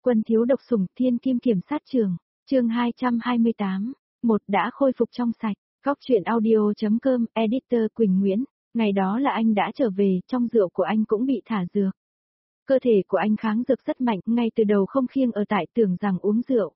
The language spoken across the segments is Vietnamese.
Quân thiếu độc sủng thiên kim kiểm sát trường, chương 228, một đã khôi phục trong sạch, góc truyện audio.com, editor Quỳnh Nguyễn, ngày đó là anh đã trở về, trong rượu của anh cũng bị thả dược. Cơ thể của anh kháng dược rất mạnh, ngay từ đầu không khiêng ở tại tưởng rằng uống rượu.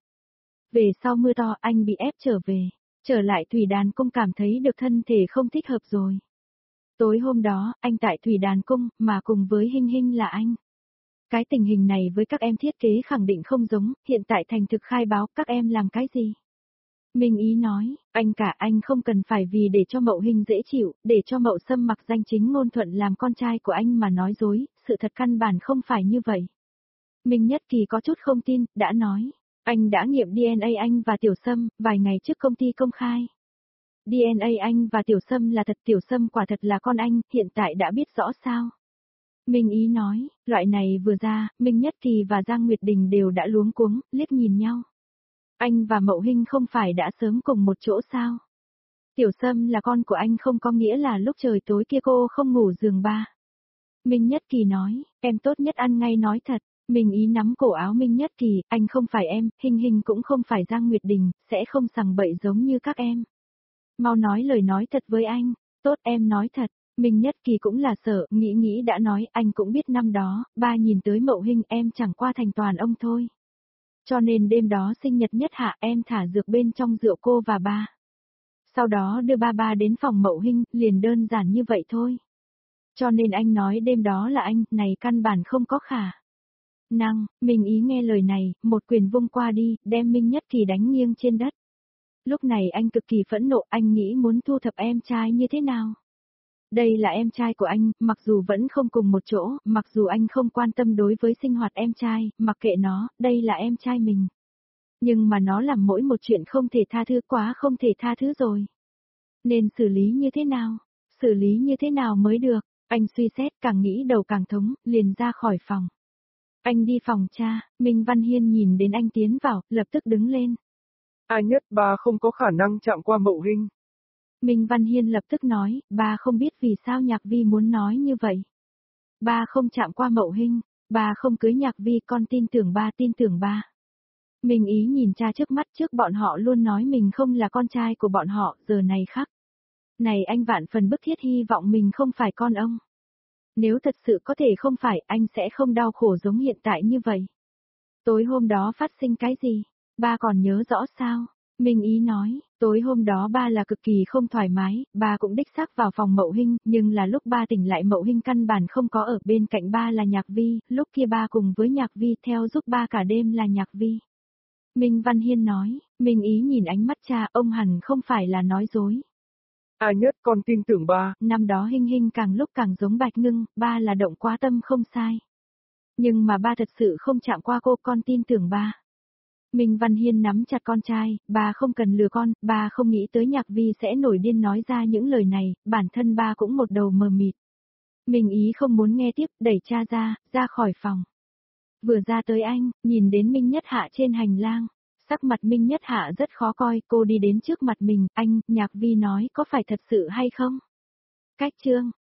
Về sau mưa to anh bị ép trở về, trở lại Thủy Đàn Cung cảm thấy được thân thể không thích hợp rồi. Tối hôm đó, anh tại Thủy Đàn Cung, mà cùng với Hinh Hinh là anh. Cái tình hình này với các em thiết kế khẳng định không giống, hiện tại thành thực khai báo các em làm cái gì. Minh Ý nói, anh không cần phải vì để cho Mậu Hinh dễ chịu, để cho Mậu Sâm mặc danh chính ngôn thuận làm con trai của anh mà nói dối, sự thật căn bản không phải như vậy. Minh Nhất Kỳ có chút không tin, đã nói, anh đã nghiệm DNA anh và Tiểu Sâm, vài ngày trước công ty công khai. DNA anh và Tiểu Sâm là thật, Tiểu Sâm quả thật là con anh, hiện tại đã biết rõ sao. Minh Ý nói, loại này vừa ra, Minh Nhất Kỳ và Giang Nguyệt Đình đều đã luống cuống, liếc nhìn nhau. Anh và Mậu Hinh không phải đã sớm cùng một chỗ sao? Tiểu Sâm là con của anh không có nghĩa là lúc trời tối kia cô không ngủ giường ba. Minh Nhất Kỳ nói, em tốt nhất ăn ngay nói thật. Minh Ý nắm cổ áo Minh Nhất Kỳ, anh không phải em, Hinh Hinh cũng không phải Giang Nguyệt Đình, sẽ không sằng bậy giống như các em. Mau nói lời nói thật với anh, tốt em nói thật. Minh Nhất Kỳ cũng là sợ, nghĩ đã nói, anh cũng biết năm đó, ba nhìn tới Mậu Hinh em chẳng qua thành toàn ông thôi. Cho nên đêm đó sinh nhật Nhất Hạ em thả dược bên trong rượu cô và ba. Sau đó đưa ba đến phòng Mậu Hinh, liền đơn giản như vậy thôi. Cho nên anh nói đêm đó là anh, này căn bản không có khả năng. Minh Ý nghe lời này, một quyền vung qua đi, đem Minh Nhất Kỳ đánh nghiêng trên đất. Lúc này anh cực kỳ phẫn nộ, anh nghĩ muốn thu thập em trai như thế nào? Đây là em trai của anh, mặc dù vẫn không cùng một chỗ, mặc dù anh không quan tâm đối với sinh hoạt em trai, mặc kệ nó, đây là em trai mình. Nhưng mà nó làm mỗi một chuyện không thể tha thứ, quá không thể tha thứ rồi. Nên xử lý như thế nào? Xử lý như thế nào mới được? Anh suy xét, càng nghĩ đầu càng thống, liền ra khỏi phòng. Anh đi phòng cha, Minh Văn Hiên nhìn đến anh tiến vào, lập tức đứng lên. Ai nhất ba không có khả năng chạm qua Mậu Hinh. Minh Văn Hiên lập tức nói, ba không biết vì sao Nhạc Vi muốn nói như vậy. Ba không chạm qua Mậu Hinh, ba không cưới Nhạc Vi, con tin tưởng ba. Minh Ý nhìn cha trước mắt, trước bọn họ luôn nói mình không là con trai của bọn họ, giờ này khắc. Này anh vạn phần bức thiết hy vọng mình không phải con ông. Nếu thật sự có thể không phải, anh sẽ không đau khổ giống hiện tại như vậy. Tối hôm đó phát sinh cái gì? Ba còn nhớ rõ sao? Minh Ý nói, tối hôm đó ba là cực kỳ không thoải mái, ba cũng đích xác vào phòng Mậu Hinh, nhưng là lúc ba tỉnh lại Mậu Hinh căn bản không có ở bên cạnh ba là Nhạc Vi, lúc kia ba cùng với Nhạc Vi theo giúp ba cả đêm là Nhạc Vi. Minh Văn Hiên nói, Minh Ý nhìn ánh mắt cha, ông hẳn không phải là nói dối. Ai nhất con tin tưởng ba. Năm đó Hinh Hinh càng lúc càng giống Bạch Ngưng, ba là động quá tâm không sai. Nhưng mà ba thật sự không chạm qua cô, con tin tưởng ba. Minh Văn Hiên nắm chặt con trai, ba không cần lừa con, ba không nghĩ tới Nhạc Vi sẽ nổi điên nói ra những lời này, bản thân ba cũng một đầu mờ mịt. Minh Ý không muốn nghe tiếp, đẩy cha ra khỏi phòng. Vừa ra tới anh, nhìn đến Minh Nhất Hạ trên hành lang, sắc mặt Minh Nhất Hạ rất khó coi, cô đi đến trước mặt mình, anh, Nhạc Vi nói có phải thật sự hay không? Cách chương,